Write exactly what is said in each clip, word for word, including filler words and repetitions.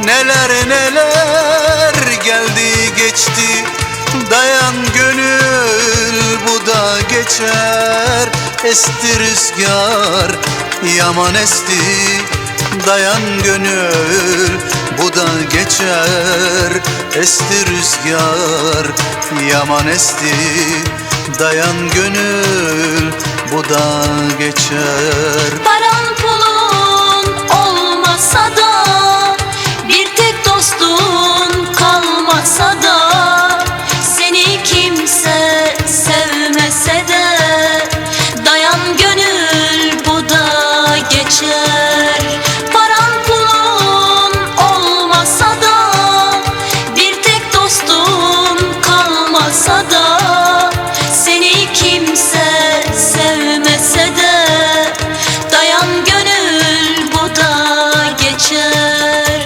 Neler neler geldi geçti, dayan gönül bu da geçer. Esti rüzgar yaman esti, dayan gönül bu da geçer. Esti rüzgar yaman esti, dayan gönül bu da geçer. Paran pulun olmasa da, bir tek dostun kalmasa da, seni kimse sevmese de, dayan gönül bu da geçer. Paran pulun olmasa da, bir tek dostun kalmasa da, seni kimse sevmese de, dayan gönül bu da geçer.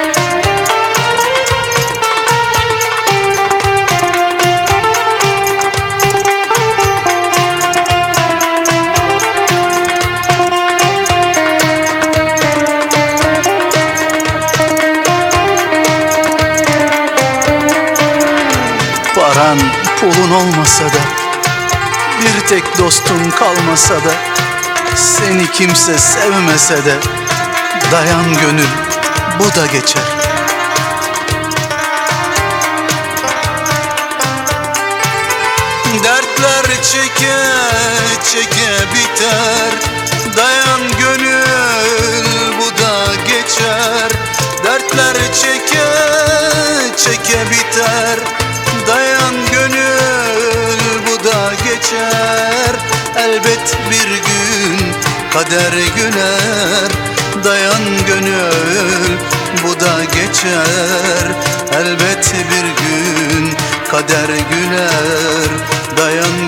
Paran pulun olmasa da, bir tek dostun kalmasa da, seni kimse sevmese de, dayan gönül bu da geçer. Dertler çeke çeke biter, dayan gönül bu da geçer. Dertler çeke çeke biter, dayan gönül bu da geçer. Elbet bir gün kader güler, dayan gönül bu da geçer. Elbet bir gün kader güler, dayan